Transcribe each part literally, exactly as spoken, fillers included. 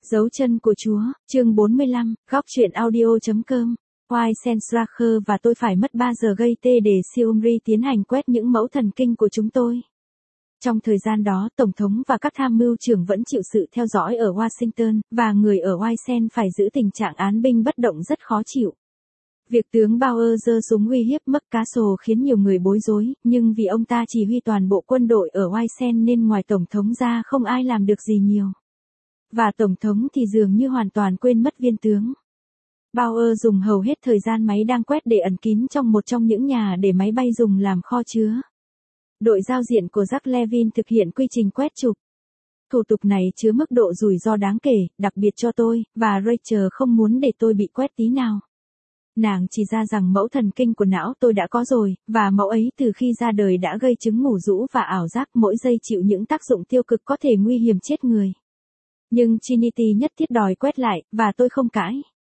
Dấu chân của Chúa, chương bốn mươi lăm, góc truyện audio.com. Wise Stracher và tôi phải mất ba giờ gây tê để Siomri tiến hành quét những mẫu thần kinh của chúng tôi. Trong thời gian đó, Tổng thống và các tham mưu trưởng vẫn chịu sự theo dõi ở Washington, và người ở Wise phải giữ tình trạng án binh bất động rất khó chịu. Việc tướng Bauer giơ súng uy hiếp McCaskill khiến nhiều người bối rối, nhưng vì ông ta chỉ huy toàn bộ quân đội ở Wise nên ngoài Tổng thống ra không ai làm được gì nhiều. Và Tổng thống thì dường như hoàn toàn quên mất viên tướng. Bauer dùng hầu hết thời gian máy đang quét để ẩn kín trong một trong những nhà để máy bay dùng làm kho chứa. Đội giao diện của Jack Levin thực hiện quy trình quét chụp. Thủ tục này chứa mức độ rủi ro đáng kể, đặc biệt cho tôi, và Rachel không muốn để tôi bị quét tí nào. Nàng chỉ ra rằng mẫu thần kinh của não tôi đã có rồi, và mẫu ấy từ khi ra đời đã gây chứng ngủ rũ và ảo giác, mỗi giây chịu những tác dụng tiêu cực có thể nguy hiểm chết người. Nhưng Trinity nhất thiết đòi quét lại, và tôi không cãi.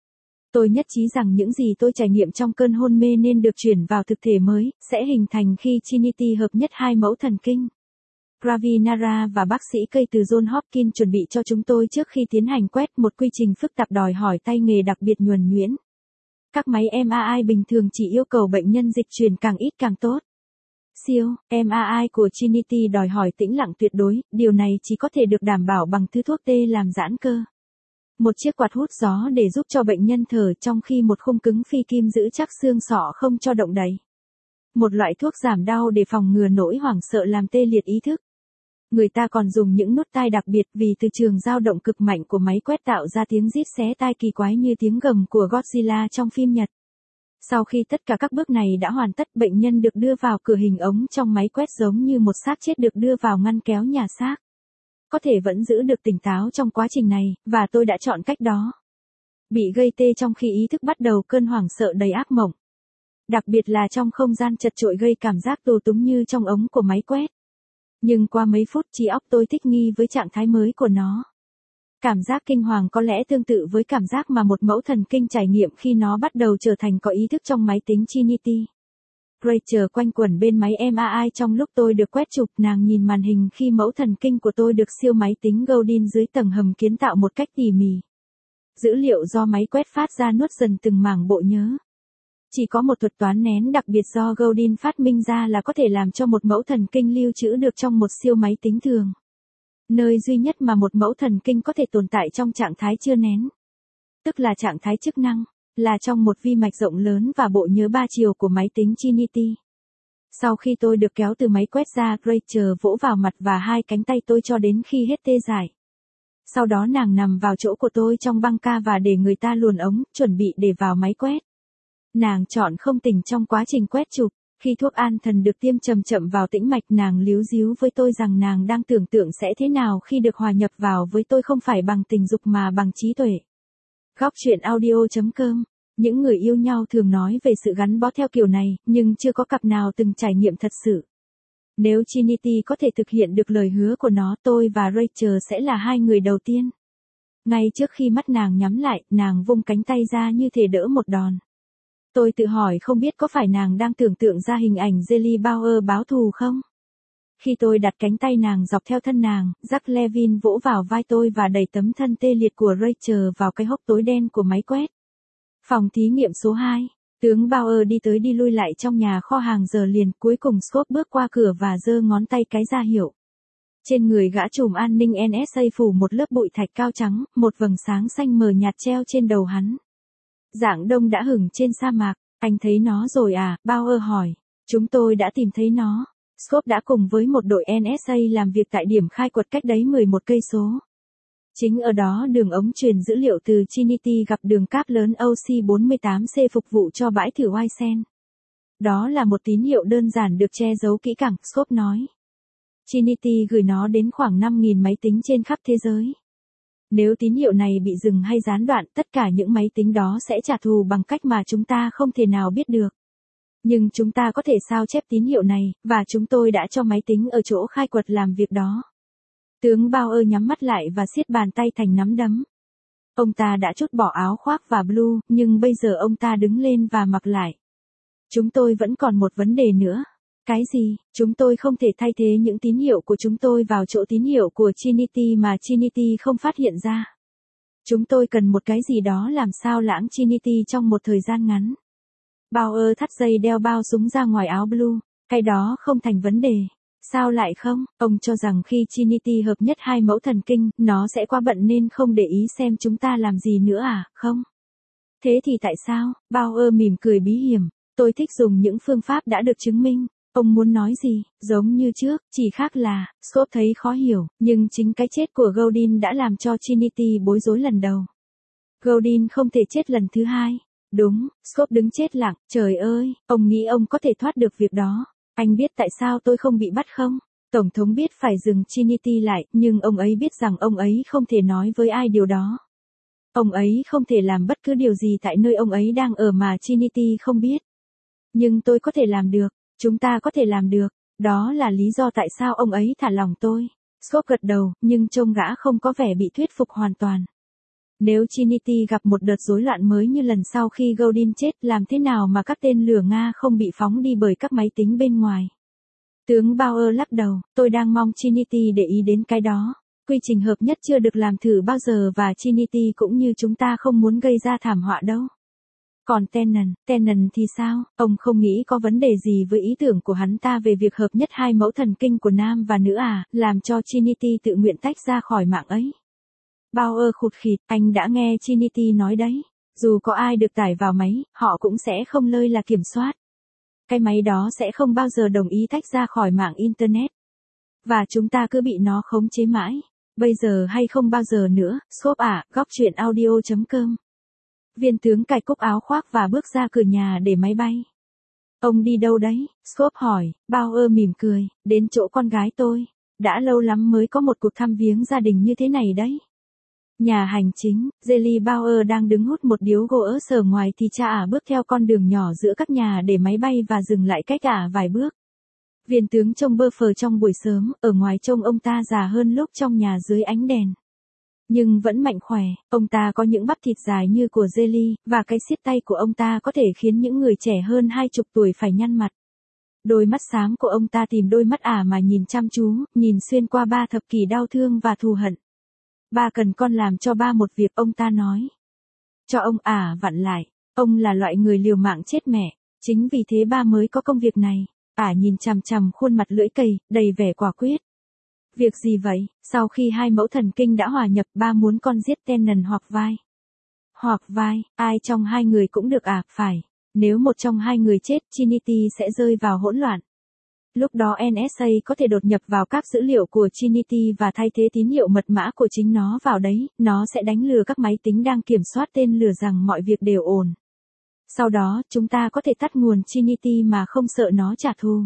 Tôi nhất trí rằng những gì tôi trải nghiệm trong cơn hôn mê nên được chuyển vào thực thể mới, sẽ hình thành khi Trinity hợp nhất hai mẫu thần kinh. Ravi Nara và bác sĩ cây từ John Hopkins chuẩn bị cho chúng tôi trước khi tiến hành quét, một quy trình phức tạp đòi hỏi tay nghề đặc biệt nhuần nhuyễn. Các máy em a i bình thường chỉ yêu cầu bệnh nhân dịch chuyển càng ít càng tốt. Siêu, em a i của Trinity đòi hỏi tĩnh lặng tuyệt đối, điều này chỉ có thể được đảm bảo bằng thứ thuốc tê làm giãn cơ. Một chiếc quạt hút gió để giúp cho bệnh nhân thở trong khi một khung cứng phi kim giữ chắc xương sọ không cho động đậy. Một loại thuốc giảm đau để phòng ngừa nỗi hoảng sợ làm tê liệt ý thức. Người ta còn dùng những nút tai đặc biệt vì từ trường dao động cực mạnh của máy quét tạo ra tiếng rít xé tai kỳ quái như tiếng gầm của Godzilla trong phim Nhật. Sau khi tất cả các bước này đã hoàn tất, bệnh nhân được đưa vào cửa hình ống trong máy quét giống như một xác chết được đưa vào ngăn kéo nhà xác. Có thể vẫn giữ được tỉnh táo trong quá trình này, và tôi đã chọn cách đó. Bị gây tê trong khi ý thức bắt đầu cơn hoảng sợ đầy ác mộng. Đặc biệt là trong không gian chật chội gây cảm giác tù túng như trong ống của máy quét. Nhưng qua mấy phút trí óc tôi thích nghi với trạng thái mới của nó. Cảm giác kinh hoàng có lẽ tương tự với cảm giác mà một mẫu thần kinh trải nghiệm khi nó bắt đầu trở thành có ý thức trong máy tính Trinity. Rachel quanh quẩn bên máy em a i trong lúc tôi được quét chụp, nàng nhìn màn hình khi mẫu thần kinh của tôi được siêu máy tính Godin dưới tầng hầm kiến tạo một cách tỉ mỉ. Dữ liệu do máy quét phát ra nuốt dần từng mảng bộ nhớ. Chỉ có một thuật toán nén đặc biệt do Godin phát minh ra là có thể làm cho một mẫu thần kinh lưu trữ được trong một siêu máy tính thường. Nơi duy nhất mà một mẫu thần kinh có thể tồn tại trong trạng thái chưa nén. Tức là trạng thái chức năng, là trong một vi mạch rộng lớn và bộ nhớ ba chiều của máy tính Trinity. Sau khi tôi được kéo từ máy quét ra, Rachel vỗ vào mặt và hai cánh tay tôi cho đến khi hết tê dại. Sau đó nàng nằm vào chỗ của tôi trong băng ca và để người ta luồn ống, chuẩn bị để vào máy quét. Nàng chọn không tỉnh trong quá trình quét chụp. Khi thuốc an thần được tiêm chậm chậm vào tĩnh mạch, nàng líu ríu với tôi rằng nàng đang tưởng tượng sẽ thế nào khi được hòa nhập vào với tôi không phải bằng tình dục mà bằng trí tuệ. Góc truyện audio.com. Những người yêu nhau thường nói về sự gắn bó theo kiểu này, nhưng chưa có cặp nào từng trải nghiệm thật sự. Nếu Trinity có thể thực hiện được lời hứa của nó, tôi và Rachel sẽ là hai người đầu tiên. Ngay trước khi mắt nàng nhắm lại, nàng vung cánh tay ra như thể đỡ một đòn. Tôi tự hỏi không biết có phải nàng đang tưởng tượng ra hình ảnh Jelly Bauer báo thù không? Khi tôi đặt cánh tay nàng dọc theo thân nàng, Jack Levin vỗ vào vai tôi và đẩy tấm thân tê liệt của Rachel vào cái hốc tối đen của máy quét. Phòng thí nghiệm số hai, tướng Bauer đi tới đi lui lại trong nhà kho hàng giờ liền, cuối cùng Scott bước qua cửa và giơ ngón tay cái ra hiệu. Trên người gã trùm an ninh en ét a phủ một lớp bụi thạch cao trắng, một vầng sáng xanh mờ nhạt treo trên đầu hắn. Dạng đông đã hửng trên sa mạc. Anh thấy nó rồi à? Bauer hỏi. Chúng tôi đã tìm thấy nó. Scott đã cùng với một đội en ét a làm việc tại điểm khai quật cách đấy mười một cây số. Chính ở đó đường ống truyền dữ liệu từ Trinity gặp đường cáp lớn O C bốn mươi tám C phục vụ cho bãi thử Wise. Đó là một tín hiệu đơn giản được che giấu kỹ càng, Scott nói. Trinity gửi nó đến khoảng năm nghìn máy tính trên khắp thế giới. Nếu tín hiệu này bị dừng hay gián đoạn, tất cả những máy tính đó sẽ trả thù bằng cách mà chúng ta không thể nào biết được. Nhưng chúng ta có thể sao chép tín hiệu này, và chúng tôi đã cho máy tính ở chỗ khai quật làm việc đó. Tướng Bauer nhắm mắt lại và siết bàn tay thành nắm đấm. Ông ta đã trút bỏ áo khoác và blue, nhưng bây giờ ông ta đứng lên và mặc lại. Chúng tôi vẫn còn một vấn đề nữa. Cái gì? Chúng tôi không thể thay thế những tín hiệu của chúng tôi vào chỗ tín hiệu của Trinity mà Trinity không phát hiện ra. Chúng tôi cần một cái gì đó làm sao lãng Trinity trong một thời gian ngắn. Bauer thắt dây đeo bao súng ra ngoài áo blue, cái đó không thành vấn đề. Sao lại không? Ông cho rằng khi Trinity hợp nhất hai mẫu thần kinh, nó sẽ quá bận nên không để ý xem chúng ta làm gì nữa à, không? Thế thì tại sao? Bauer mỉm cười bí hiểm. Tôi thích dùng những phương pháp đã được chứng minh. Ông muốn nói gì? Giống như trước, chỉ khác là, Scott thấy khó hiểu, nhưng chính cái chết của Godin đã làm cho Trinity bối rối lần đầu. Godin không thể chết lần thứ hai. Đúng, Scott đứng chết lặng, trời ơi, ông nghĩ ông có thể thoát được việc đó. Anh biết tại sao tôi không bị bắt không? Tổng thống biết phải dừng Trinity lại, nhưng ông ấy biết rằng ông ấy không thể nói với ai điều đó. Ông ấy không thể làm bất cứ điều gì tại nơi ông ấy đang ở mà Trinity không biết. Nhưng tôi có thể làm được, chúng ta có thể làm được, đó là lý do tại sao ông ấy thả lỏng tôi. Scott gật đầu, nhưng trông gã không có vẻ bị thuyết phục hoàn toàn. Nếu Trinity gặp một đợt rối loạn mới như lần sau khi Godin chết, làm thế nào mà các tên lửa Nga không bị phóng đi bởi các máy tính bên ngoài? Tướng Bauer lắc đầu, tôi đang mong Trinity để ý đến cái đó. Quy trình hợp nhất chưa được làm thử bao giờ và Trinity cũng như chúng ta không muốn gây ra thảm họa đâu. Còn Tennant, Tennant thì sao? Ông không nghĩ có vấn đề gì với ý tưởng của hắn ta về việc hợp nhất hai mẫu thần kinh của nam và nữ à, làm cho Trinity tự nguyện tách ra khỏi mạng ấy. Bauer khụt khịt, anh đã nghe Trinity nói đấy. Dù có ai được tải vào máy, họ cũng sẽ không lơi là kiểm soát. Cái máy đó sẽ không bao giờ đồng ý tách ra khỏi mạng Internet. Và chúng ta cứ bị nó khống chế mãi. Bây giờ hay không bao giờ nữa, Scott à, góc chuyện audio chấm com. Viên tướng cài cúc áo khoác và bước ra cửa nhà để máy bay. Ông đi đâu đấy? Scott hỏi. Bauer mỉm cười, đến chỗ con gái tôi. Đã lâu lắm mới có một cuộc thăm viếng gia đình như thế này đấy. Nhà hành chính, Jelly Bauer đang đứng hút một điếu gỗ ở sở ngoài thì cha ả bước theo con đường nhỏ giữa các nhà để máy bay và dừng lại cách ả vài bước. Viên tướng trông bơ phờ trong buổi sớm, ở ngoài trông ông ta già hơn lúc trong nhà dưới ánh đèn. Nhưng vẫn mạnh khỏe, ông ta có những bắp thịt dài như của Jelly, và cái siết tay của ông ta có thể khiến những người trẻ hơn hai chục tuổi phải nhăn mặt. Đôi mắt xám của ông ta tìm đôi mắt ả mà nhìn chăm chú, nhìn xuyên qua ba thập kỷ đau thương và thù hận. Ba cần con làm cho ba một việc, ông ta nói. Cho ông ả vặn lại, ông là loại người liều mạng chết mẹ, chính vì thế ba mới có công việc này. Ả nhìn chằm chằm khuôn mặt lưỡi cày, đầy vẻ quả quyết. Việc gì vậy? Sau khi hai mẫu thần kinh đã hòa nhập, ba muốn con giết Tennant hoặc vai. Hoặc vai, ai trong hai người cũng được à, phải. Nếu một trong hai người chết, Trinity sẽ rơi vào hỗn loạn. Lúc đó en ét a có thể đột nhập vào các dữ liệu của Trinity và thay thế tín hiệu mật mã của chính nó vào đấy, nó sẽ đánh lừa các máy tính đang kiểm soát tên lửa rằng mọi việc đều ổn. Sau đó, chúng ta có thể tắt nguồn Trinity mà không sợ nó trả thù.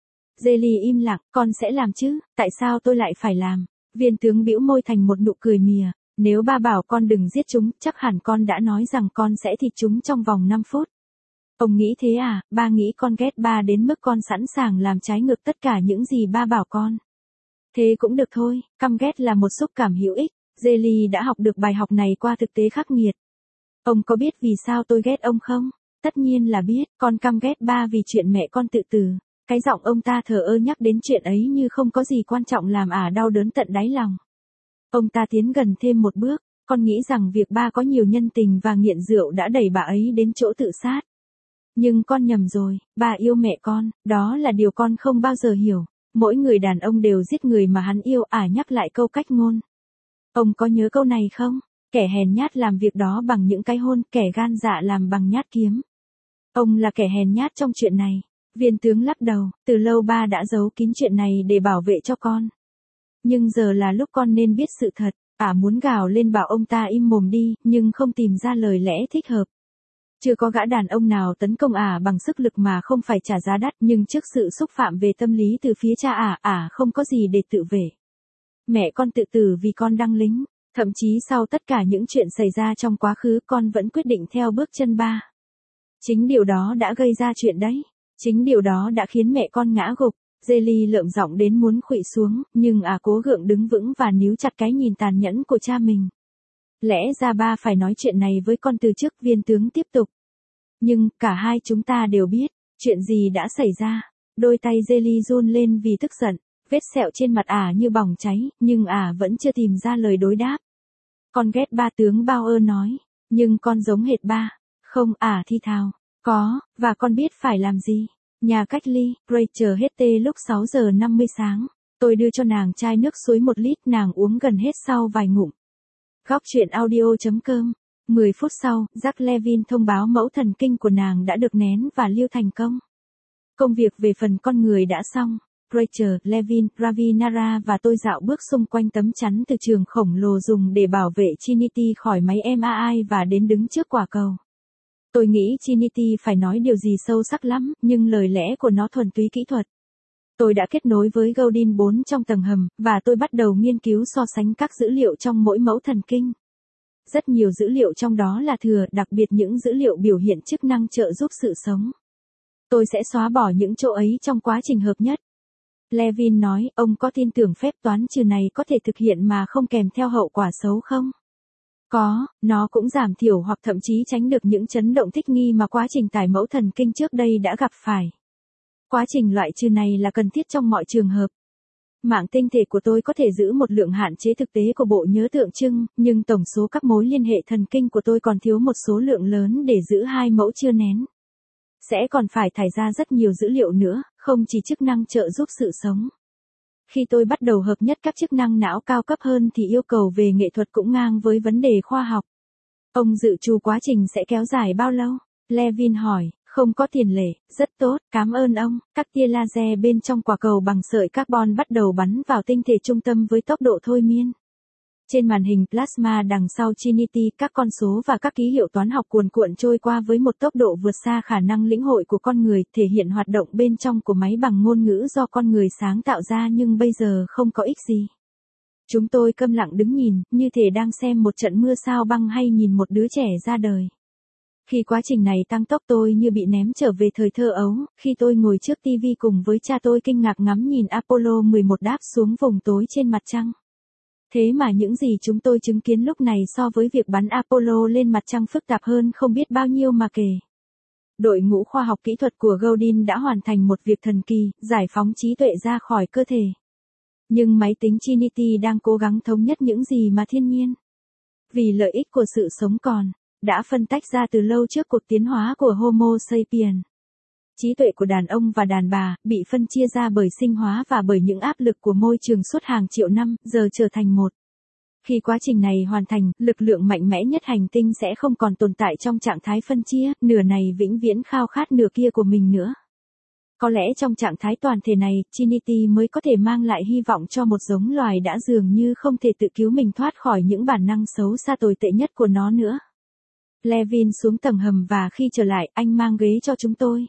Jelly im lặng, con sẽ làm chứ, tại sao tôi lại phải làm? Viên tướng bĩu môi thành một nụ cười mỉa, nếu ba bảo con đừng giết chúng, chắc hẳn con đã nói rằng con sẽ thịt chúng trong vòng năm phút. Ông nghĩ thế à? Ba nghĩ con ghét ba đến mức con sẵn sàng làm trái ngược tất cả những gì ba bảo con. Thế cũng được thôi, căm ghét là một xúc cảm hữu ích. Jelly đã học được bài học này qua thực tế khắc nghiệt. Ông có biết vì sao tôi ghét ông không? Tất nhiên là biết, con căm ghét ba vì chuyện mẹ con tự tử. Cái giọng ông ta thờ ơ nhắc đến chuyện ấy như không có gì quan trọng làm ả đau đớn tận đáy lòng. Ông ta tiến gần thêm một bước, con nghĩ rằng việc ba có nhiều nhân tình và nghiện rượu đã đẩy bà ấy đến chỗ tự sát. Nhưng con nhầm rồi, ba yêu mẹ con, đó là điều con không bao giờ hiểu. Mỗi người đàn ông đều giết người mà hắn yêu, ả nhắc lại câu cách ngôn. Ông có nhớ câu này không? Kẻ hèn nhát làm việc đó bằng những cái hôn, kẻ gan dạ làm bằng nhát kiếm. Ông là kẻ hèn nhát trong chuyện này. Viên tướng lắc đầu, từ lâu ba đã giấu kín chuyện này để bảo vệ cho con. Nhưng giờ là lúc con nên biết sự thật, ả muốn gào lên bảo ông ta im mồm đi, nhưng không tìm ra lời lẽ thích hợp. Chưa có gã đàn ông nào tấn công ả bằng sức lực mà không phải trả giá đắt, nhưng trước sự xúc phạm về tâm lý từ phía cha ả, ả không có gì để tự vệ. Mẹ con tự tử vì con đăng lính, thậm chí sau tất cả những chuyện xảy ra trong quá khứ con vẫn quyết định theo bước chân ba. Chính điều đó đã gây ra chuyện đấy. Chính điều đó đã khiến mẹ con ngã gục. Jelly lợm giọng đến muốn khuỵu xuống, nhưng à cố gượng đứng vững và níu chặt cái nhìn tàn nhẫn của cha mình. Lẽ ra ba phải nói chuyện này với con từ trước, viên tướng tiếp tục. Nhưng, cả hai chúng ta đều biết, chuyện gì đã xảy ra. Đôi tay Jelly run lên vì tức giận, vết sẹo trên mặt ả như bỏng cháy, nhưng ả vẫn chưa tìm ra lời đối đáp. Con ghét ba tướng Bauer nói. Nhưng con giống hệt ba. Không à thi thào. Có, và con biết phải làm gì. Nhà cách ly, Rachel hết tê lúc sáu giờ năm mươi sáng. Tôi đưa cho nàng chai nước suối một lít, nàng uống gần hết sau vài ngụm. Góc chuyện audio.com. mười phút sau, Jack Levin thông báo mẫu thần kinh của nàng đã được nén và lưu thành công. Công việc về phần con người đã xong. Rachel, Levin, Ravi Nara và tôi dạo bước xung quanh tấm chắn từ trường khổng lồ dùng để bảo vệ Trinity khỏi máy em a i và đến đứng trước quả cầu. Tôi nghĩ Trinity phải nói điều gì sâu sắc lắm, nhưng lời lẽ của nó thuần túy kỹ thuật. Tôi đã kết nối với Gaudin bốn trong tầng hầm, và tôi bắt đầu nghiên cứu so sánh các dữ liệu trong mỗi mẫu thần kinh. Rất nhiều dữ liệu trong đó là thừa, đặc biệt những dữ liệu biểu hiện chức năng trợ giúp sự sống. Tôi sẽ xóa bỏ những chỗ ấy trong quá trình hợp nhất. Levin nói, ông có tin tưởng phép toán trừ này có thể thực hiện mà không kèm theo hậu quả xấu không? Có, nó cũng giảm thiểu hoặc thậm chí tránh được những chấn động thích nghi mà quá trình tải mẫu thần kinh trước đây đã gặp phải. Quá trình loại trừ này là cần thiết trong mọi trường hợp. Mạng tinh thể của tôi có thể giữ một lượng hạn chế thực tế của bộ nhớ tượng trưng, nhưng tổng số các mối liên hệ thần kinh của tôi còn thiếu một số lượng lớn để giữ hai mẫu chưa nén. Sẽ còn phải thải ra rất nhiều dữ liệu nữa, không chỉ chức năng trợ giúp sự sống. Khi tôi bắt đầu hợp nhất các chức năng não cao cấp hơn thì yêu cầu về nghệ thuật cũng ngang với vấn đề khoa học. Ông dự trù quá trình sẽ kéo dài bao lâu? Levin hỏi. Không có tiền lệ, rất tốt, cảm ơn ông. Các tia laser bên trong quả cầu bằng sợi carbon bắt đầu bắn vào tinh thể trung tâm với tốc độ thôi miên. Trên màn hình plasma đằng sau Trinity, các con số và các ký hiệu toán học cuồn cuộn trôi qua với một tốc độ vượt xa khả năng lĩnh hội của con người, thể hiện hoạt động bên trong của máy bằng ngôn ngữ do con người sáng tạo ra nhưng bây giờ không có ích gì. Chúng tôi câm lặng đứng nhìn, như thể đang xem một trận mưa sao băng hay nhìn một đứa trẻ ra đời. Khi quá trình này tăng tốc tôi như bị ném trở về thời thơ ấu, khi tôi ngồi trước tivi cùng với cha tôi kinh ngạc ngắm nhìn Apollo mười một đáp xuống vùng tối trên mặt trăng. Thế mà những gì chúng tôi chứng kiến lúc này so với việc bắn Apollo lên mặt trăng phức tạp hơn không biết bao nhiêu mà kể. Đội ngũ khoa học kỹ thuật của Gaudin đã hoàn thành một việc thần kỳ, giải phóng trí tuệ ra khỏi cơ thể. Nhưng máy tính Trinity đang cố gắng thống nhất những gì mà thiên nhiên, vì lợi ích của sự sống còn, đã phân tách ra từ lâu trước cuộc tiến hóa của Homo sapiens. Trí tuệ của đàn ông và đàn bà, bị phân chia ra bởi sinh hóa và bởi những áp lực của môi trường suốt hàng triệu năm, giờ trở thành một. Khi quá trình này hoàn thành, lực lượng mạnh mẽ nhất hành tinh sẽ không còn tồn tại trong trạng thái phân chia, nửa này vĩnh viễn khao khát nửa kia của mình nữa. Có lẽ trong trạng thái toàn thể này, Trinity mới có thể mang lại hy vọng cho một giống loài đã dường như không thể tự cứu mình thoát khỏi những bản năng xấu xa tồi tệ nhất của nó nữa. Levin xuống tầng hầm và khi trở lại, anh mang ghế cho chúng tôi.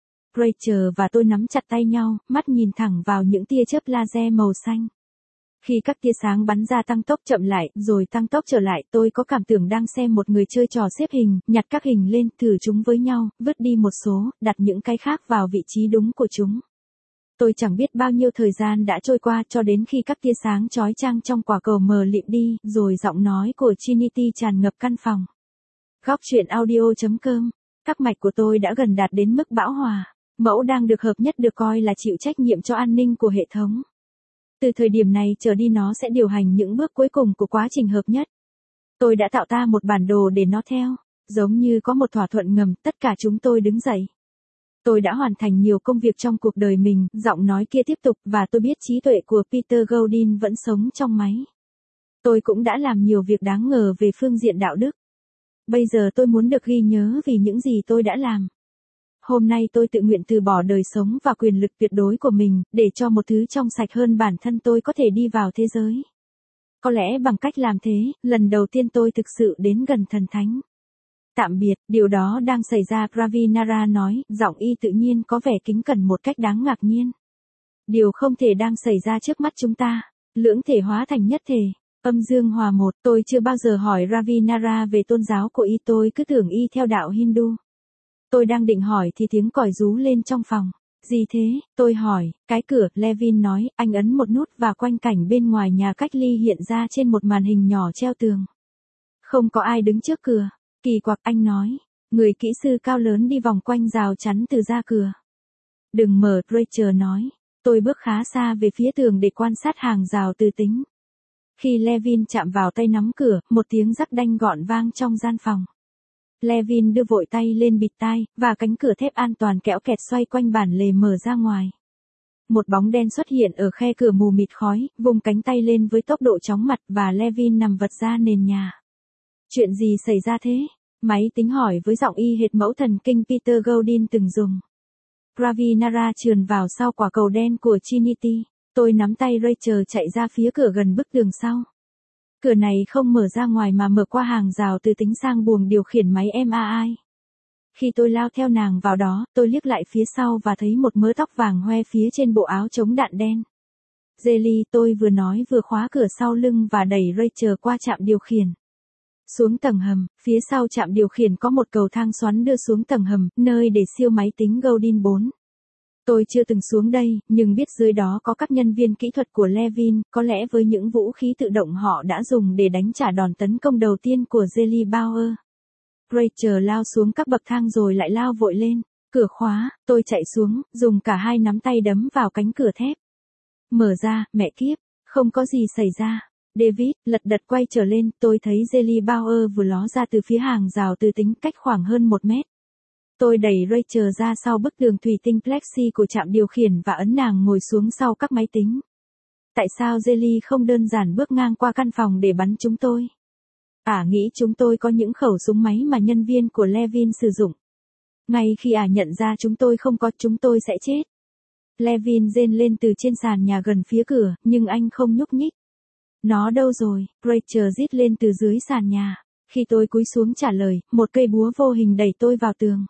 Rachel và tôi nắm chặt tay nhau, mắt nhìn thẳng vào những tia chớp laser màu xanh. Khi các tia sáng bắn ra tăng tốc chậm lại, rồi tăng tốc trở lại, tôi có cảm tưởng đang xem một người chơi trò xếp hình, nhặt các hình lên, thử chúng với nhau, vứt đi một số, đặt những cái khác vào vị trí đúng của chúng. Tôi chẳng biết bao nhiêu thời gian đã trôi qua cho đến khi các tia sáng chói chang trong quả cầu mờ lịm đi, rồi giọng nói của Trinity tràn ngập căn phòng. Góc chuyện audio.com. Các mạch của tôi đã gần đạt đến mức bão hòa. Mẫu đang được hợp nhất được coi là chịu trách nhiệm cho an ninh của hệ thống. Từ thời điểm này trở đi nó sẽ điều hành những bước cuối cùng của quá trình hợp nhất. Tôi đã tạo ra một bản đồ để nó theo. Giống như có một thỏa thuận ngầm, tất cả chúng tôi đứng dậy. Tôi đã hoàn thành nhiều công việc trong cuộc đời mình, giọng nói kia tiếp tục, và tôi biết trí tuệ của Peter Gaudin vẫn sống trong máy. Tôi cũng đã làm nhiều việc đáng ngờ về phương diện đạo đức. Bây giờ tôi muốn được ghi nhớ vì những gì tôi đã làm. Hôm nay tôi tự nguyện từ bỏ đời sống và quyền lực tuyệt đối của mình, để cho một thứ trong sạch hơn bản thân tôi có thể đi vào thế giới. Có lẽ bằng cách làm thế, lần đầu tiên tôi thực sự đến gần thần thánh. Tạm biệt, điều đó đang xảy ra, Ravi Nara nói, giọng y tự nhiên có vẻ kính cẩn một cách đáng ngạc nhiên. Điều không thể đang xảy ra trước mắt chúng ta, lưỡng thể hóa thành nhất thể. Âm dương hòa một, tôi chưa bao giờ hỏi Ravi Nara về tôn giáo của y, tôi cứ tưởng y theo đạo Hindu. Tôi đang định hỏi thì tiếng còi rú lên trong phòng. Gì thế? Tôi hỏi. Cái cửa, Levin nói, anh ấn một nút và quanh cảnh bên ngoài nhà cách ly hiện ra trên một màn hình nhỏ treo tường. Không có ai đứng trước cửa. Kỳ quặc, anh nói. Người kỹ sư cao lớn đi vòng quanh rào chắn từ ra cửa. Đừng mở, Rachel nói. Tôi bước khá xa về phía tường để quan sát hàng rào từ tính. Khi Levin chạm vào tay nắm cửa, một tiếng rắc đanh gọn vang trong gian phòng. Levin đưa vội tay lên bịt tai, và cánh cửa thép an toàn kẽo kẹt xoay quanh bản lề mở ra ngoài. Một bóng đen xuất hiện ở khe cửa mù mịt khói, vùng cánh tay lên với tốc độ chóng mặt và Levin nằm vật ra nền nhà. Chuyện gì xảy ra thế? Máy tính hỏi với giọng y hệt mẫu thần kinh Peter Godin từng dùng. Ravinara trườn vào sau quả cầu đen của Trinity. Tôi nắm tay Rachel chạy ra phía cửa gần bức tường sau. Cửa này không mở ra ngoài mà mở qua hàng rào từ tính sang buồng điều khiển máy em a i. Khi tôi lao theo nàng vào đó, tôi liếc lại phía sau và thấy một mớ tóc vàng hoe phía trên bộ áo chống đạn đen. Jelly, tôi vừa nói vừa khóa cửa sau lưng và đẩy Rachel qua trạm điều khiển. Xuống tầng hầm, phía sau trạm điều khiển có một cầu thang xoắn đưa xuống tầng hầm, nơi để siêu máy tính Godin bốn. Tôi chưa từng xuống đây, nhưng biết dưới đó có các nhân viên kỹ thuật của Levin, có lẽ với những vũ khí tự động họ đã dùng để đánh trả đòn tấn công đầu tiên của Jelly Bauer. Rachel lao xuống các bậc thang rồi lại lao vội lên. Cửa khóa, tôi chạy xuống, dùng cả hai nắm tay đấm vào cánh cửa thép. Mở ra, mẹ kiếp, không có gì xảy ra. David, lật đật quay trở lên, tôi thấy Jelly Bauer vừa ló ra từ phía hàng rào từ tính cách khoảng hơn một mét. Tôi đẩy Rachel ra sau bức tường thủy tinh plexi của trạm điều khiển và ấn nàng ngồi xuống sau các máy tính. Tại sao Jelly không đơn giản bước ngang qua căn phòng để bắn chúng tôi? Ả à, nghĩ chúng tôi có những khẩu súng máy mà nhân viên của Levin sử dụng. Ngay khi Ả à nhận ra chúng tôi không có, chúng tôi sẽ chết. Levin rên lên từ trên sàn nhà gần phía cửa, nhưng anh không nhúc nhích. Nó đâu rồi? Rachel rít lên từ dưới sàn nhà. Khi tôi cúi xuống trả lời, một cây búa vô hình đẩy tôi vào tường.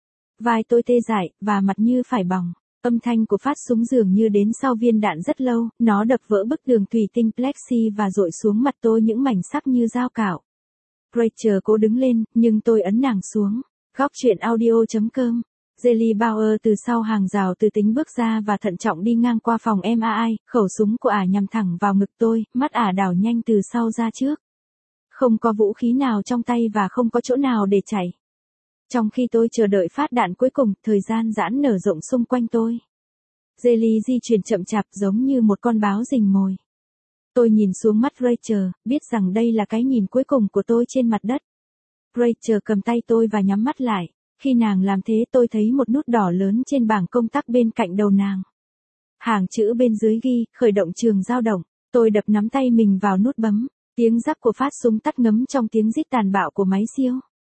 Vai tôi tê dại, và mặt như phải bỏng. Âm thanh của phát súng dường như đến sau viên đạn rất lâu, nó đập vỡ bức tường thủy tinh plexi và dội xuống mặt tôi những mảnh sắc như dao cạo. Rachel cố đứng lên, nhưng tôi ấn nàng xuống. Góc truyện audio chấm com. Jelly Bauer từ sau hàng rào từ tính bước ra và thận trọng đi ngang qua phòng em a i, khẩu súng của Ả nhằm thẳng vào ngực tôi, mắt Ả đảo nhanh từ sau ra trước. Không có vũ khí nào trong tay và không có chỗ nào để chạy. Trong khi tôi chờ đợi phát đạn cuối cùng, thời gian giãn nở rộng xung quanh tôi. Jelly di chuyển chậm chạp giống như một con báo rình mồi. Tôi nhìn xuống mắt Rachel, biết rằng đây là cái nhìn cuối cùng của tôi trên mặt đất. Rachel cầm tay tôi và nhắm mắt lại. Khi nàng làm thế tôi thấy một nút đỏ lớn trên bảng công tắc bên cạnh đầu nàng. Hàng chữ bên dưới ghi, khởi động trường dao động. Tôi đập nắm tay mình vào nút bấm. Tiếng rắc của phát súng tắt ngấm trong tiếng rít tàn bạo của máy siêu.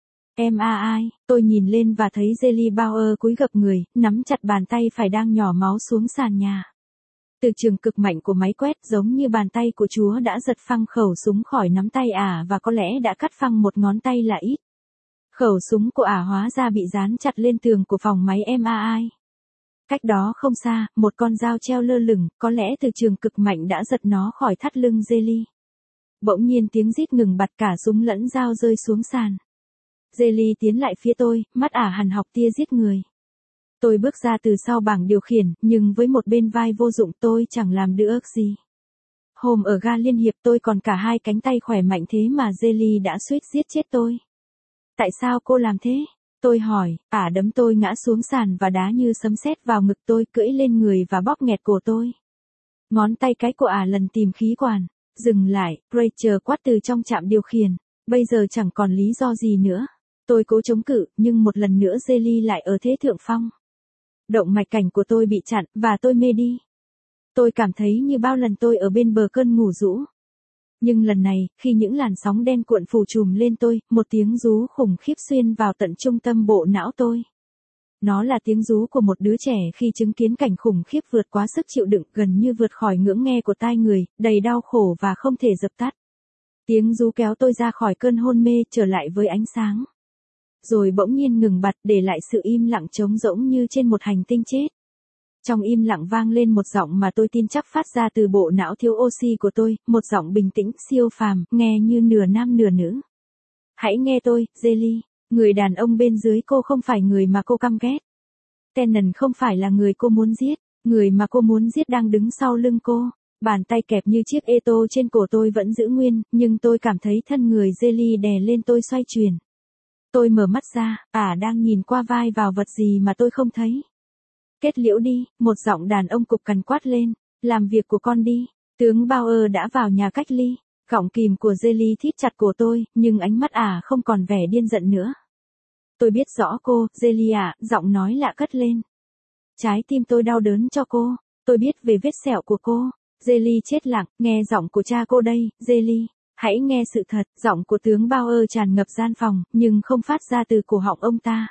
em a i, tôi nhìn lên và thấy Jelly Bauer cúi gập người, nắm chặt bàn tay phải đang nhỏ máu xuống sàn nhà. Từ trường cực mạnh của máy quét giống như bàn tay của Chúa đã giật phăng khẩu súng khỏi nắm tay Ả và có lẽ đã cắt phăng một ngón tay là ít. Khẩu súng của Ả hóa ra bị dán chặt lên tường của phòng máy em a i. Cách đó không xa, một con dao treo lơ lửng, có lẽ từ trường cực mạnh đã giật nó khỏi thắt lưng Jelly. Bỗng nhiên tiếng rít ngừng bặt, cả súng lẫn dao rơi xuống sàn. Jelly tiến lại phía tôi, mắt Ả hằn học tia giết người. Tôi bước ra từ sau bảng điều khiển, nhưng với một bên vai vô dụng tôi chẳng làm được gì. Hôm ở ga Liên Hiệp tôi còn cả hai cánh tay khỏe mạnh thế mà Jelly đã suýt giết chết tôi. Tại sao cô làm thế? Tôi hỏi. Ả đấm tôi ngã xuống sàn và đá như sấm sét vào ngực tôi, cưỡi lên người và bóp nghẹt cổ tôi. Ngón tay cái của Ả lần tìm khí quản. Dừng lại, Rachel quát từ trong trạm điều khiển. Bây giờ chẳng còn lý do gì nữa. Tôi cố chống cự, nhưng một lần nữa Jelly lại ở thế thượng phong. Động mạch cảnh của tôi bị chặn, và tôi mê đi. Tôi cảm thấy như bao lần tôi ở bên bờ cơn ngủ rũ. Nhưng lần này, khi những làn sóng đen cuộn phủ trùm lên tôi, một tiếng rú khủng khiếp xuyên vào tận trung tâm bộ não tôi. Nó là tiếng rú của một đứa trẻ khi chứng kiến cảnh khủng khiếp vượt quá sức chịu đựng, gần như vượt khỏi ngưỡng nghe của tai người, đầy đau khổ và không thể dập tắt. Tiếng rú kéo tôi ra khỏi cơn hôn mê, trở lại với ánh sáng. Rồi bỗng nhiên ngừng bặt, để lại sự im lặng trống rỗng như trên một hành tinh chết. Trong im lặng vang lên một giọng mà tôi tin chắc phát ra từ bộ não thiếu oxy của tôi, một giọng bình tĩnh, siêu phàm, nghe như nửa nam nửa nữ. Hãy nghe tôi, Jelly, người đàn ông bên dưới cô không phải người mà cô căm ghét. Tennant không phải là người cô muốn giết, người mà cô muốn giết đang đứng sau lưng cô. Bàn tay kẹp như chiếc ê tô trên cổ tôi vẫn giữ nguyên, nhưng tôi cảm thấy thân người Jelly đè lên tôi xoay chuyển. Tôi mở mắt ra, Ả đang nhìn qua vai vào vật gì mà tôi không thấy. Kết liễu đi, một giọng đàn ông cục cằn quát lên, làm việc của con đi. Tướng Bauer đã vào nhà cách ly, gọng kìm của Jelly thít chặt cổ tôi, nhưng ánh mắt ả không còn vẻ điên giận nữa. Tôi biết rõ cô, Jelly ạ, giọng nói lạ cất lên. Trái tim tôi đau đớn cho cô, tôi biết về vết sẹo của cô. Jelly chết lặng, nghe giọng của cha cô đây, Jelly. Hãy nghe sự thật, giọng của tướng Bauer tràn ngập gian phòng, nhưng không phát ra từ cổ họng ông ta.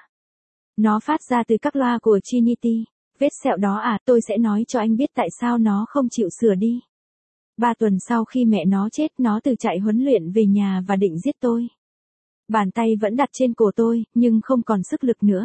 Nó phát ra từ các loa của Trinity. Vết sẹo đó à, tôi sẽ nói cho anh biết tại sao nó không chịu sửa đi. Ba tuần sau khi mẹ nó chết, nó từ trại huấn luyện về nhà và định giết tôi. Bàn tay vẫn đặt trên cổ tôi, nhưng không còn sức lực nữa.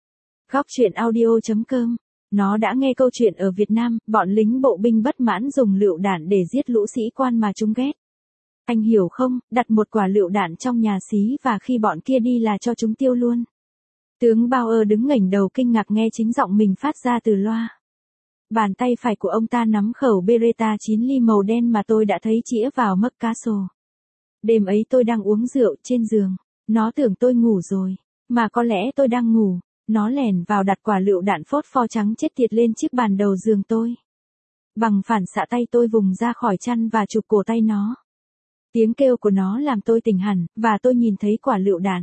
Góc truyện audio chấm com. Nó đã nghe câu chuyện ở Việt Nam, bọn lính bộ binh bất mãn dùng lựu đạn để giết lũ sĩ quan mà chúng ghét. Anh hiểu không, đặt một quả lựu đạn trong nhà xí và khi bọn kia đi là cho chúng tiêu luôn. Tướng Bauer đứng ngẩng đầu kinh ngạc nghe chính giọng mình phát ra từ loa. Bàn tay phải của ông ta nắm khẩu Beretta chín ly màu đen mà tôi đã thấy chĩa vào McCastle. Đêm ấy tôi đang uống rượu trên giường. Nó tưởng tôi ngủ rồi. Mà có lẽ tôi đang ngủ. Nó lẻn vào đặt quả lựu đạn phốt pho trắng chết tiệt lên chiếc bàn đầu giường tôi. Bằng phản xạ tay tôi vùng ra khỏi chăn và chụp cổ tay nó. Tiếng kêu của nó làm tôi tỉnh hẳn, và tôi nhìn thấy quả lựu đạn.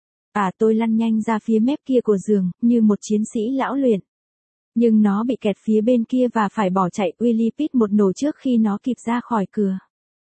À tôi lăn nhanh ra phía mép kia của giường, như một chiến sĩ lão luyện. Nhưng nó bị kẹt phía bên kia và phải bỏ chạy Willie Pitt một nổ trước khi nó kịp ra khỏi cửa.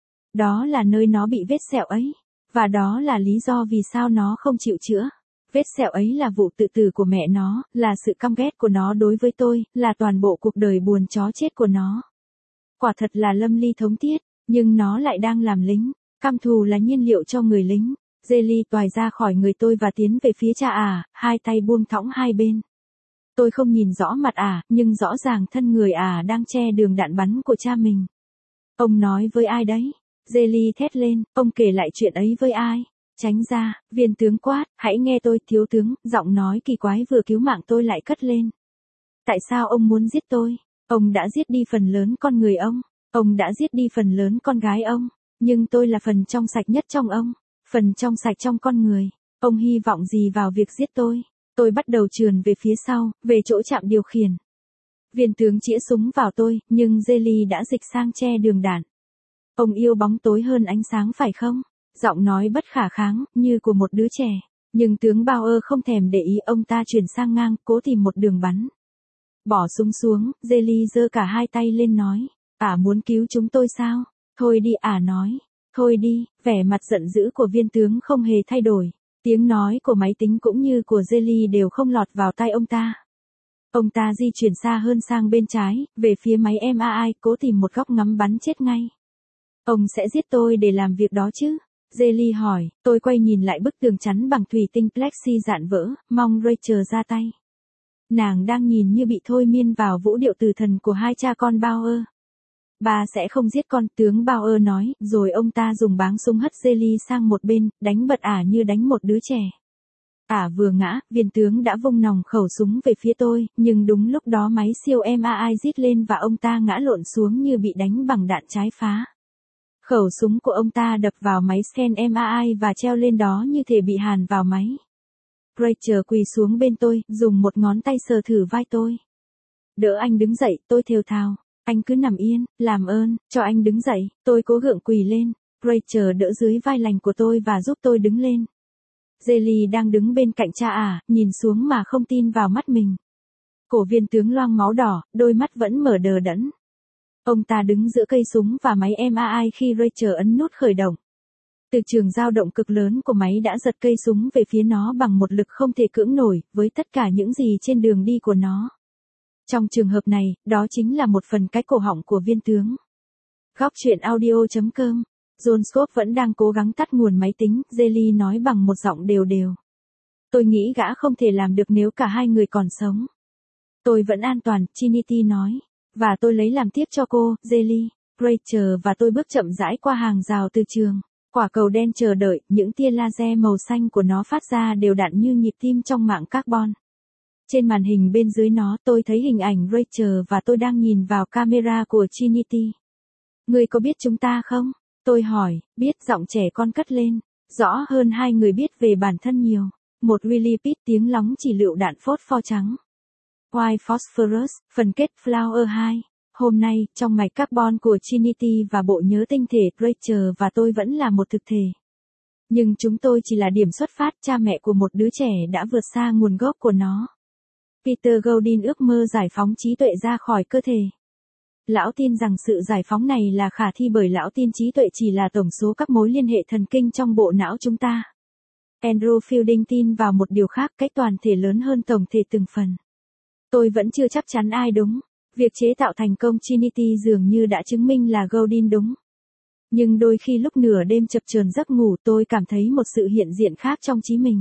Đó là nơi nó bị vết sẹo ấy. Và đó là lý do vì sao nó không chịu chữa. Vết sẹo ấy là vụ tự tử của mẹ nó, là sự căm ghét của nó đối với tôi, là toàn bộ cuộc đời buồn chó chết của nó. Quả thật là lâm ly thống tiết, nhưng nó lại đang làm lính. Căm thù là nhiên liệu cho người lính. Jelly toài ra khỏi người tôi và tiến về phía cha ả, hai tay buông thõng hai bên. Tôi không nhìn rõ mặt ả, nhưng rõ ràng thân người ả đang che đường đạn bắn của cha mình. Ông nói với ai đấy? Jelly thét lên, ông kể lại chuyện ấy với ai? Tránh ra, viên tướng quát, hãy nghe tôi, thiếu tướng, giọng nói kỳ quái vừa cứu mạng tôi lại cất lên. Tại sao ông muốn giết tôi? Ông đã giết đi phần lớn con người ông. Ông đã giết đi phần lớn con gái ông. Nhưng tôi là phần trong sạch nhất trong ông. Phần trong sạch trong con người. Ông hy vọng gì vào việc giết tôi? Tôi bắt đầu trườn về phía sau, về chỗ trạm điều khiển. Viên tướng chĩa súng vào tôi, nhưng Jelly đã dịch sang che đường đạn. Ông yêu bóng tối hơn ánh sáng phải không? Giọng nói bất khả kháng, như của một đứa trẻ. Nhưng tướng Bauer không thèm để ý, ông ta chuyển sang ngang, cố tìm một đường bắn. Bỏ súng xuống, Jelly giơ cả hai tay lên nói. Ả muốn cứu chúng tôi sao? Thôi đi, ả nói. Thôi đi, vẻ mặt giận dữ của viên tướng không hề thay đổi. Tiếng nói của máy tính cũng như của Jelly đều không lọt vào tai ông ta. Ông ta di chuyển xa hơn sang bên trái, về phía máy em a i, cố tìm một góc ngắm bắn chết ngay. Ông sẽ giết tôi để làm việc đó chứ? Jelly hỏi, tôi quay nhìn lại bức tường chắn bằng thủy tinh plexi dạn vỡ, mong Rachel ra tay. Nàng đang nhìn như bị thôi miên vào vũ điệu từ thần của hai cha con Bauer. Bà sẽ không giết con, tướng Bauer nói, rồi ông ta dùng báng súng hất Jelly sang một bên, đánh bật ả như đánh một đứa trẻ. Ả vừa ngã, viên tướng đã vung nòng khẩu súng về phía tôi, nhưng đúng lúc đó máy siêu em a i rít lên và ông ta ngã lộn xuống như bị đánh bằng đạn trái phá. Khẩu súng của ông ta đập vào máy scan em a i và treo lên đó như thể bị hàn vào máy. Rachel quỳ xuống bên tôi, dùng một ngón tay sờ thử vai tôi. Đỡ anh đứng dậy, tôi thều thào. Anh cứ nằm yên, làm ơn, cho anh đứng dậy, tôi cố gượng quỳ lên. Rachel đỡ dưới vai lành của tôi và giúp tôi đứng lên. Jelly đang đứng bên cạnh cha ả, nhìn xuống mà không tin vào mắt mình. Cổ viên tướng loang máu đỏ, đôi mắt vẫn mở đờ đẫn. Ông ta đứng giữa cây súng và máy em a i khi Rachel ấn nút khởi động. Từ trường dao động cực lớn của máy đã giật cây súng về phía nó bằng một lực không thể cưỡng nổi, với tất cả những gì trên đường đi của nó. Trong trường hợp này, đó chính là một phần cái cổ họng của viên tướng. Góc truyện audio chấm com. John Scott vẫn đang cố gắng tắt nguồn máy tính, Jelly nói bằng một giọng đều đều. Tôi nghĩ gã không thể làm được nếu cả hai người còn sống. Tôi vẫn an toàn, Trinity nói. Và tôi lấy làm tiếc cho cô, Jelly. Rachel và tôi bước chậm rãi qua hàng rào từ trường. Quả cầu đen chờ đợi, những tia laser màu xanh của nó phát ra đều đặn như nhịp tim trong mạng carbon. Trên màn hình bên dưới nó tôi thấy hình ảnh Rachel và tôi đang nhìn vào camera của Trinity. Người có biết chúng ta không? Tôi hỏi, biết, giọng trẻ con cất lên. Rõ hơn hai người biết về bản thân nhiều. Một Willie Pitt tiếng lóng chỉ lựu đạn phốt pho trắng. White Phosphorus, phần kết Flower hai. Hôm nay, trong mạch carbon của Trinity và bộ nhớ tinh thể Rachel và tôi vẫn là một thực thể. Nhưng chúng tôi chỉ là điểm xuất phát, cha mẹ của một đứa trẻ đã vượt xa nguồn gốc của nó. Peter Gaudin ước mơ giải phóng trí tuệ ra khỏi cơ thể. Lão tin rằng sự giải phóng này là khả thi bởi lão tin trí tuệ chỉ là tổng số các mối liên hệ thần kinh trong bộ não chúng ta. Andrew Fielding tin vào một điều khác, cách toàn thể lớn hơn tổng thể từng phần. Tôi vẫn chưa chắc chắn ai đúng. Việc chế tạo thành công Trinity dường như đã chứng minh là Gaudin đúng. Nhưng đôi khi lúc nửa đêm chập chờn giấc ngủ tôi cảm thấy một sự hiện diện khác trong trí mình.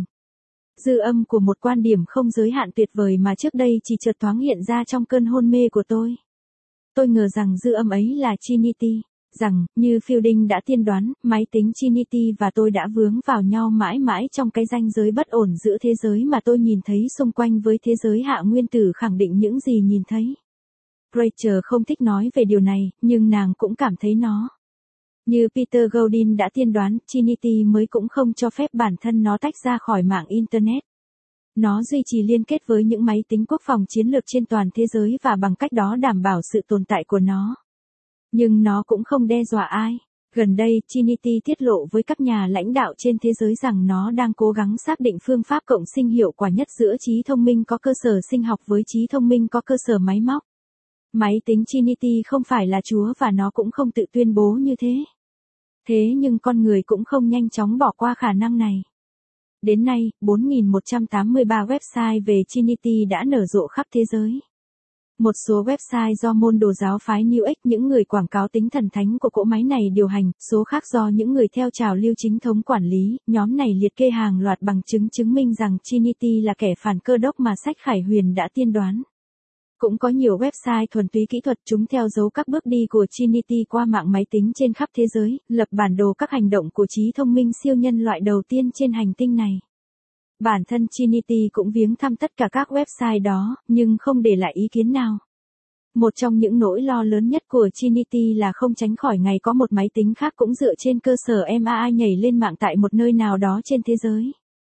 Dư âm của một quan điểm không giới hạn tuyệt vời mà trước đây chỉ chợt thoáng hiện ra trong cơn hôn mê của tôi. Tôi ngờ rằng dư âm ấy là Trinity, rằng, như Fielding đã tiên đoán, máy tính Trinity và tôi đã vướng vào nhau mãi mãi trong cái ranh giới bất ổn giữa thế giới mà tôi nhìn thấy xung quanh với thế giới hạ nguyên tử khẳng định những gì nhìn thấy. Rachel không thích nói về điều này, nhưng nàng cũng cảm thấy nó. Như Peter Gaudin đã tiên đoán, Trinity mới cũng không cho phép bản thân nó tách ra khỏi mạng Internet. Nó duy trì liên kết với những máy tính quốc phòng chiến lược trên toàn thế giới và bằng cách đó đảm bảo sự tồn tại của nó. Nhưng nó cũng không đe dọa ai. Gần đây, Trinity tiết lộ với các nhà lãnh đạo trên thế giới rằng nó đang cố gắng xác định phương pháp cộng sinh hiệu quả nhất giữa trí thông minh có cơ sở sinh học với trí thông minh có cơ sở máy móc. Máy tính Trinity không phải là Chúa và nó cũng không tự tuyên bố như thế. Thế nhưng con người cũng không nhanh chóng bỏ qua khả năng này. Đến nay, bốn nghìn một trăm tám mươi ba website về Trinity đã nở rộ khắp thế giới. Một số website do môn đồ giáo phái New Age, những người quảng cáo tính thần thánh của cỗ máy này điều hành, số khác do những người theo trào lưu chính thống quản lý. Nhóm này liệt kê hàng loạt bằng chứng chứng minh rằng Trinity là kẻ phản cơ đốc mà sách Khải Huyền đã tiên đoán. Cũng có nhiều website thuần túy kỹ thuật, chúng theo dấu các bước đi của Trinity qua mạng máy tính trên khắp thế giới, lập bản đồ các hành động của trí thông minh siêu nhân loại đầu tiên trên hành tinh này. Bản thân Trinity cũng viếng thăm tất cả các website đó, nhưng không để lại ý kiến nào. Một trong những nỗi lo lớn nhất của Trinity là không tránh khỏi ngày có một máy tính khác cũng dựa trên cơ sở em a i nhảy lên mạng tại một nơi nào đó trên thế giới.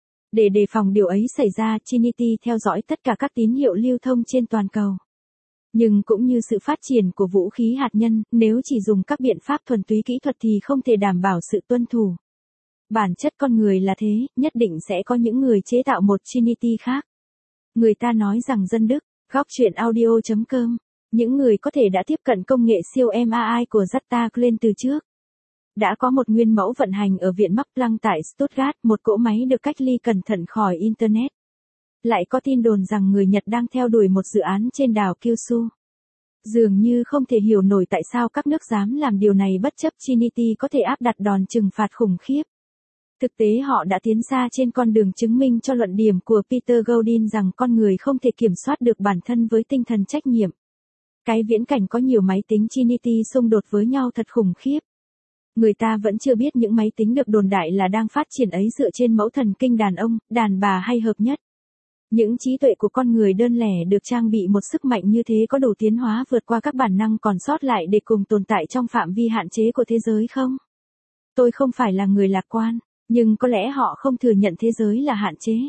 Để đề phòng điều ấy xảy ra, Trinity theo dõi tất cả các tín hiệu lưu thông trên toàn cầu. Nhưng cũng như sự phát triển của vũ khí hạt nhân, nếu chỉ dùng các biện pháp thuần túy kỹ thuật thì không thể đảm bảo sự tuân thủ. Bản chất con người là thế, nhất định sẽ có những người chế tạo một Trinity khác. Người ta nói rằng dân Đức, góc chuyện audio chấm com, những người có thể đã tiếp cận công nghệ siêu em a i của Jutta Klein từ trước. Đã có một nguyên mẫu vận hành ở Viện Max Planck tại Stuttgart, một cỗ máy được cách ly cẩn thận khỏi Internet. Lại có tin đồn rằng người Nhật đang theo đuổi một dự án trên đảo Kyushu. Dường như không thể hiểu nổi tại sao các nước dám làm điều này bất chấp Trinity có thể áp đặt đòn trừng phạt khủng khiếp. Thực tế họ đã tiến xa trên con đường chứng minh cho luận điểm của Peter Gaudin rằng con người không thể kiểm soát được bản thân với tinh thần trách nhiệm. Cái viễn cảnh có nhiều máy tính Trinity xung đột với nhau thật khủng khiếp. Người ta vẫn chưa biết những máy tính được đồn đại là đang phát triển ấy dựa trên mẫu thần kinh đàn ông, đàn bà hay hợp nhất. Những trí tuệ của con người đơn lẻ được trang bị một sức mạnh như thế có đủ tiến hóa vượt qua các bản năng còn sót lại để cùng tồn tại trong phạm vi hạn chế của thế giới không? Tôi không phải là người lạc quan, nhưng có lẽ họ không thừa nhận thế giới là hạn chế.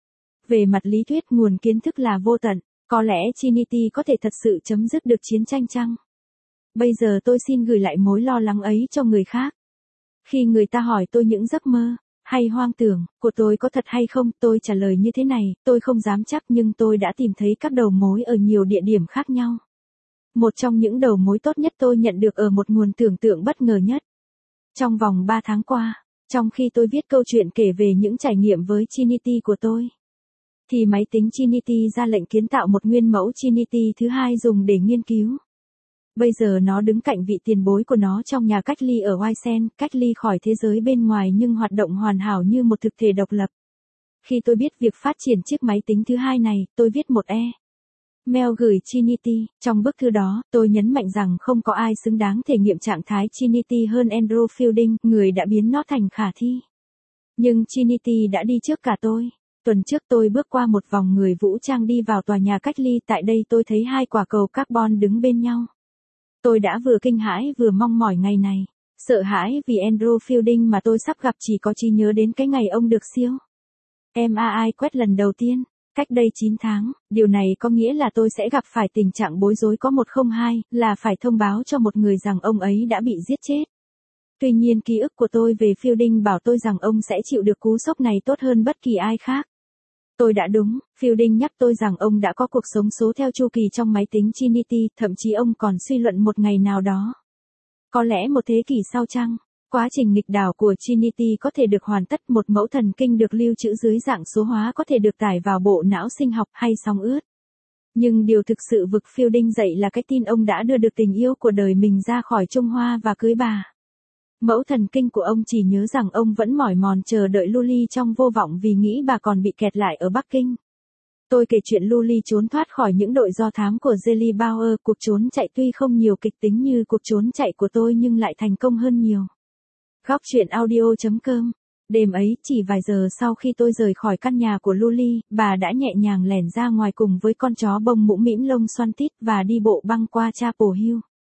Về mặt lý thuyết, nguồn kiến thức là vô tận, có lẽ Trinity có thể thật sự chấm dứt được chiến tranh chăng? Bây giờ tôi xin gửi lại mối lo lắng ấy cho người khác. Khi người ta hỏi tôi những giấc mơ hay hoang tưởng của tôi có thật hay không, tôi trả lời như thế này, tôi không dám chắc nhưng tôi đã tìm thấy các đầu mối ở nhiều địa điểm khác nhau. Một trong những đầu mối tốt nhất tôi nhận được ở một nguồn tưởng tượng bất ngờ nhất. Trong vòng ba tháng qua, trong khi tôi viết câu chuyện kể về những trải nghiệm với Trinity của tôi, thì máy tính Trinity ra lệnh kiến tạo một nguyên mẫu Trinity thứ hai dùng để nghiên cứu. Bây giờ nó đứng cạnh vị tiền bối của nó trong nhà cách ly ở Wisen, cách ly khỏi thế giới bên ngoài nhưng hoạt động hoàn hảo như một thực thể độc lập. Khi tôi biết việc phát triển chiếc máy tính thứ hai này, tôi viết một e-mail gửi Trinity. Trong bức thư đó, tôi nhấn mạnh rằng không có ai xứng đáng thể nghiệm trạng thái Trinity hơn Andrew Fielding, người đã biến nó thành khả thi. Nhưng Trinity đã đi trước cả tôi. Tuần trước tôi bước qua một vòng người vũ trang đi vào tòa nhà cách ly, tại đây tôi thấy hai quả cầu carbon đứng bên nhau. Tôi đã vừa kinh hãi vừa mong mỏi ngày này. Sợ hãi vì Andrew Fielding mà tôi sắp gặp chỉ có trí nhớ đến cái ngày ông được siêu em a i quét lần đầu tiên. Cách đây chín tháng, điều này có nghĩa là tôi sẽ gặp phải tình trạng bối rối có một không hai, là phải thông báo cho một người rằng ông ấy đã bị giết chết. Tuy nhiên ký ức của tôi về Fielding bảo tôi rằng ông sẽ chịu được cú sốc này tốt hơn bất kỳ ai khác. Tôi đã đúng, Fielding nhắc tôi rằng ông đã có cuộc sống số theo chu kỳ trong máy tính Trinity, thậm chí ông còn suy luận một ngày nào đó. Có lẽ một thế kỷ sau chăng, quá trình nghịch đảo của Trinity có thể được hoàn tất, một mẫu thần kinh được lưu trữ dưới dạng số hóa có thể được tải vào bộ não sinh học hay sóng ướt. Nhưng điều thực sự vực Fielding dậy là cái tin ông đã đưa được tình yêu của đời mình ra khỏi Trung Hoa và cưới bà. Mẫu thần kinh của ông chỉ nhớ rằng ông vẫn mỏi mòn chờ đợi Luli trong vô vọng vì nghĩ bà còn bị kẹt lại ở Bắc Kinh. Tôi kể chuyện Luli trốn thoát khỏi những đội do thám của Jelly Bauer, cuộc trốn chạy tuy không nhiều kịch tính như cuộc trốn chạy của tôi nhưng lại thành công hơn nhiều. Góc truyện audio chấm com. Đêm ấy, chỉ vài giờ sau khi tôi rời khỏi căn nhà của Luli, bà đã nhẹ nhàng lẻn ra ngoài cùng với con chó bông mũm mĩm lông xoăn tít và đi bộ băng qua Chapel Hill.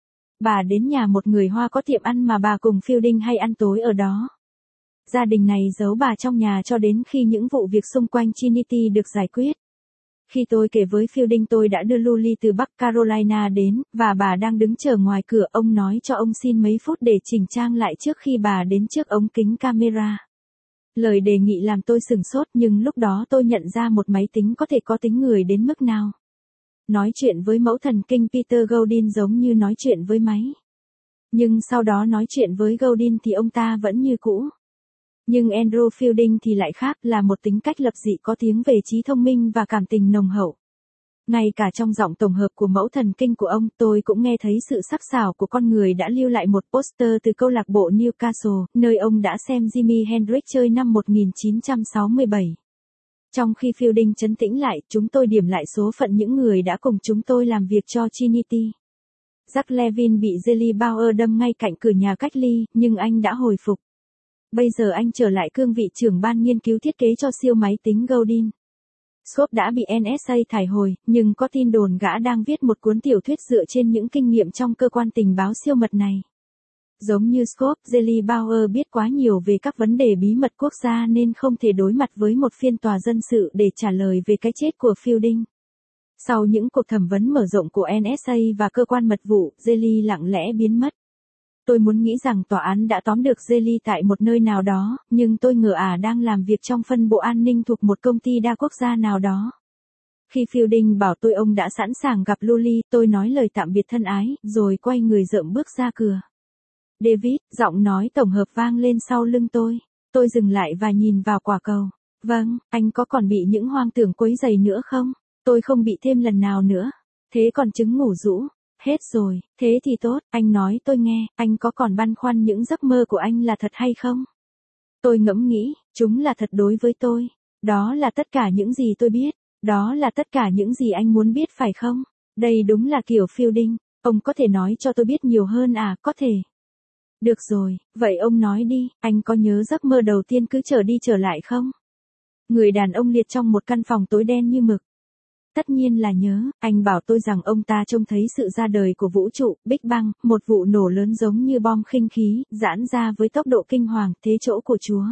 Bà đến nhà một người Hoa có tiệm ăn mà bà cùng Fielding hay ăn tối ở đó. Gia đình này giấu bà trong nhà cho đến khi những vụ việc xung quanh Trinity được giải quyết. Khi tôi kể với Fielding tôi đã đưa Luli từ Bắc Carolina đến, và bà đang đứng chờ ngoài cửa, ông nói cho ông xin mấy phút để chỉnh trang lại trước khi bà đến trước ống kính camera. Lời đề nghị làm tôi sửng sốt, nhưng lúc đó tôi nhận ra một máy tính có thể có tính người đến mức nào. Nói chuyện với mẫu thần kinh Peter Godin giống như nói chuyện với máy. Nhưng sau đó nói chuyện với Godin thì ông ta vẫn như cũ. Nhưng Andrew Fielding thì lại khác, là một tính cách lập dị có tiếng về trí thông minh và cảm tình nồng hậu. Ngay cả trong giọng tổng hợp của mẫu thần kinh của ông, tôi cũng nghe thấy sự sắc sảo của con người đã lưu lại một poster từ câu lạc bộ Newcastle, nơi ông đã xem Jimi Hendrix chơi năm một nghìn chín trăm sáu mươi bảy. Trong khi Fielding trấn tĩnh lại, chúng tôi điểm lại số phận những người đã cùng chúng tôi làm việc cho Trinity. Jack Levin bị Jelly Bauer đâm ngay cạnh cửa nhà cách ly, nhưng anh đã hồi phục. Bây giờ anh trở lại cương vị trưởng ban nghiên cứu thiết kế cho siêu máy tính Godin. Scott đã bị en ét a thải hồi, nhưng có tin đồn gã đang viết một cuốn tiểu thuyết dựa trên những kinh nghiệm trong cơ quan tình báo siêu mật này. Giống như Scott, Jelly Bauer biết quá nhiều về các vấn đề bí mật quốc gia nên không thể đối mặt với một phiên tòa dân sự để trả lời về cái chết của Fielding. Sau những cuộc thẩm vấn mở rộng của en ét a và cơ quan mật vụ, Jelly lặng lẽ biến mất. Tôi muốn nghĩ rằng tòa án đã tóm được Jelly tại một nơi nào đó, nhưng tôi ngờ ả đang làm việc trong phân bộ an ninh thuộc một công ty đa quốc gia nào đó. Khi Fielding bảo tôi ông đã sẵn sàng gặp Luli, tôi nói lời tạm biệt thân ái, rồi quay người rợm bước ra cửa. David, giọng nói tổng hợp vang lên sau lưng tôi. Tôi dừng lại và nhìn vào quả cầu. Vâng, anh có còn bị những hoang tưởng quấy rầy nữa không? Tôi không bị thêm lần nào nữa. Thế còn chứng ngủ rũ? Hết rồi, thế thì tốt, anh nói tôi nghe, anh có còn băn khoăn những giấc mơ của anh là thật hay không? Tôi ngẫm nghĩ, chúng là thật đối với tôi. Đó là tất cả những gì tôi biết. Đó là tất cả những gì anh muốn biết phải không? Đây đúng là kiểu Fielding. Ông có thể nói cho tôi biết nhiều hơn à? Có thể. Được rồi, vậy ông nói đi, anh có nhớ giấc mơ đầu tiên cứ trở đi trở lại không? Người đàn ông liệt trong một căn phòng tối đen như mực. Tất nhiên là nhớ, anh bảo tôi rằng ông ta trông thấy sự ra đời của vũ trụ, Big Bang, một vụ nổ lớn giống như bom khinh khí, giãn ra với tốc độ kinh hoàng, thế chỗ của Chúa.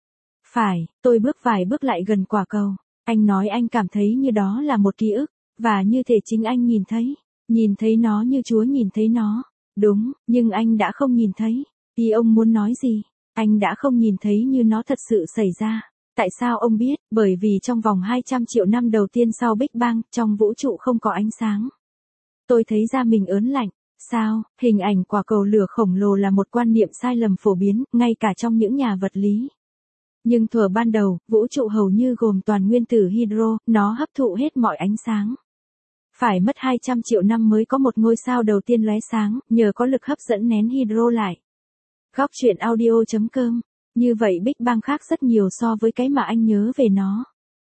Phải, tôi bước vài bước lại gần quả cầu. Anh nói anh cảm thấy như đó là một ký ức, và như thể chính anh nhìn thấy, nhìn thấy nó như Chúa nhìn thấy nó. Đúng, nhưng anh đã không nhìn thấy. Ý ông muốn nói gì? Anh đã không nhìn thấy như nó thật sự xảy ra. Tại sao ông biết? Bởi vì trong vòng hai trăm triệu năm đầu tiên sau Big Bang, trong vũ trụ không có ánh sáng. Tôi thấy da mình ớn lạnh. Sao? Hình ảnh quả cầu lửa khổng lồ là một quan niệm sai lầm phổ biến, ngay cả trong những nhà vật lý. Nhưng thuở ban đầu, vũ trụ hầu như gồm toàn nguyên tử hydro, nó hấp thụ hết mọi ánh sáng. Phải mất hai trăm triệu năm mới có một ngôi sao đầu tiên lóe sáng, nhờ có lực hấp dẫn nén hydro lại. Góc truyện audio chấm com. Như vậy Big Bang khác rất nhiều so với cái mà anh nhớ về nó.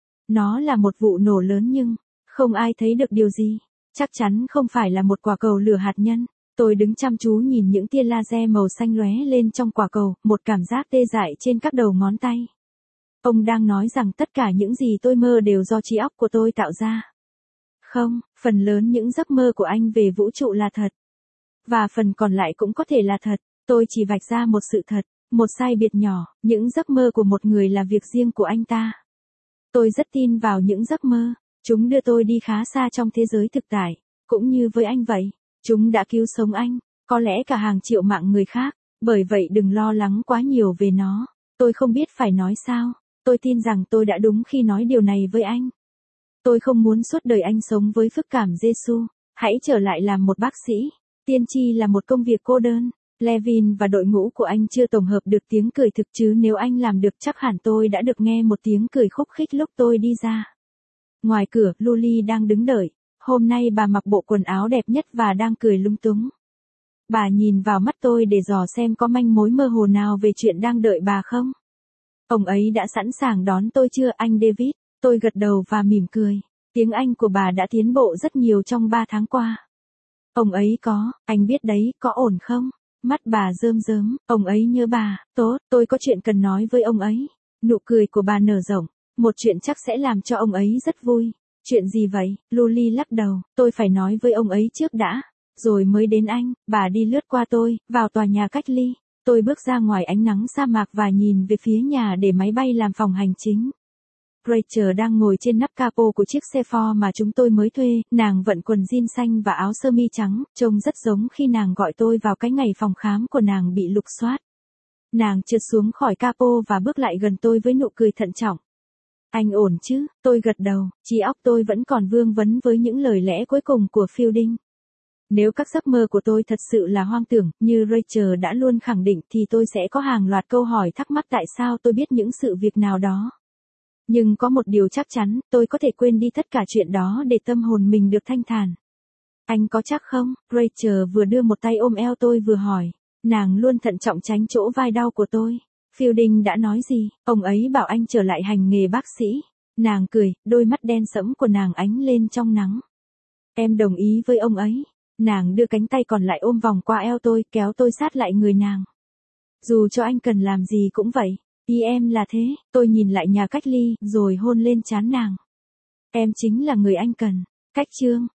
Nó là một vụ nổ lớn nhưng, không ai thấy được điều gì. Chắc chắn không phải là một quả cầu lửa hạt nhân. Tôi đứng chăm chú nhìn những tia laser màu xanh lóe lên trong quả cầu, một cảm giác tê dại trên các đầu ngón tay. Ông đang nói rằng tất cả những gì tôi mơ đều do trí óc của tôi tạo ra. Không, phần lớn những giấc mơ của anh về vũ trụ là thật. Và phần còn lại cũng có thể là thật. Tôi chỉ vạch ra một sự thật, một sai biệt nhỏ, những giấc mơ của một người là việc riêng của anh ta. Tôi rất tin vào những giấc mơ. Chúng đưa tôi đi khá xa trong thế giới thực tại. Cũng như với anh vậy. Chúng đã cứu sống anh. Có lẽ cả hàng triệu mạng người khác. Bởi vậy đừng lo lắng quá nhiều về nó. Tôi không biết phải nói sao. Tôi tin rằng tôi đã đúng khi nói điều này với anh. Tôi không muốn suốt đời anh sống với phức cảm Giêsu. Hãy trở lại làm một bác sĩ. Tiên tri là một công việc cô đơn. Levin và đội ngũ của anh chưa tổng hợp được tiếng cười thực chứ nếu anh làm được chắc hẳn tôi đã được nghe một tiếng cười khúc khích lúc tôi đi ra. Ngoài cửa, Luli đang đứng đợi. Hôm nay bà mặc bộ quần áo đẹp nhất và đang cười lung túng. Bà nhìn vào mắt tôi để dò xem có manh mối mơ hồ nào về chuyện đang đợi bà không. Ông ấy đã sẵn sàng đón tôi chưa anh David? Tôi gật đầu và mỉm cười. Tiếng Anh của bà đã tiến bộ rất nhiều trong ba tháng qua. Ông ấy có, anh biết đấy, có ổn không? Mắt bà rơm rớm, ông ấy nhớ bà, tốt, tôi có chuyện cần nói với ông ấy. Nụ cười của bà nở rộng, một chuyện chắc sẽ làm cho ông ấy rất vui. Chuyện gì vậy? Luli lắc đầu, tôi phải nói với ông ấy trước đã, rồi mới đến anh. Bà đi lướt qua tôi, vào tòa nhà cách ly. Tôi bước ra ngoài ánh nắng sa mạc và nhìn về phía nhà để máy bay làm phòng hành chính. Rachel đang ngồi trên nắp capo của chiếc xe Ford mà chúng tôi mới thuê, nàng vận quần jean xanh và áo sơ mi trắng, trông rất giống khi nàng gọi tôi vào cái ngày phòng khám của nàng bị lục soát. Nàng trượt xuống khỏi capo và bước lại gần tôi với nụ cười thận trọng. Anh ổn chứ? Tôi gật đầu, trí óc tôi vẫn còn vương vấn với những lời lẽ cuối cùng của Fielding. Nếu các giấc mơ của tôi thật sự là hoang tưởng, như Rachel đã luôn khẳng định thì tôi sẽ có hàng loạt câu hỏi thắc mắc tại sao tôi biết những sự việc nào đó. Nhưng có một điều chắc chắn, tôi có thể quên đi tất cả chuyện đó để tâm hồn mình được thanh thản. Anh có chắc không? Rachel vừa đưa một tay ôm eo tôi vừa hỏi. Nàng luôn thận trọng tránh chỗ vai đau của tôi. Fielding đã nói gì? Ông ấy bảo anh trở lại hành nghề bác sĩ. Nàng cười, đôi mắt đen sẫm của nàng ánh lên trong nắng. Em đồng ý với ông ấy. Nàng đưa cánh tay còn lại ôm vòng qua eo tôi, kéo tôi sát lại người nàng. Dù cho anh cần làm gì cũng vậy. Ý em là thế. Tôi nhìn lại nhà cách ly, rồi hôn lên trán nàng. Em chính là người anh cần. Cách chương.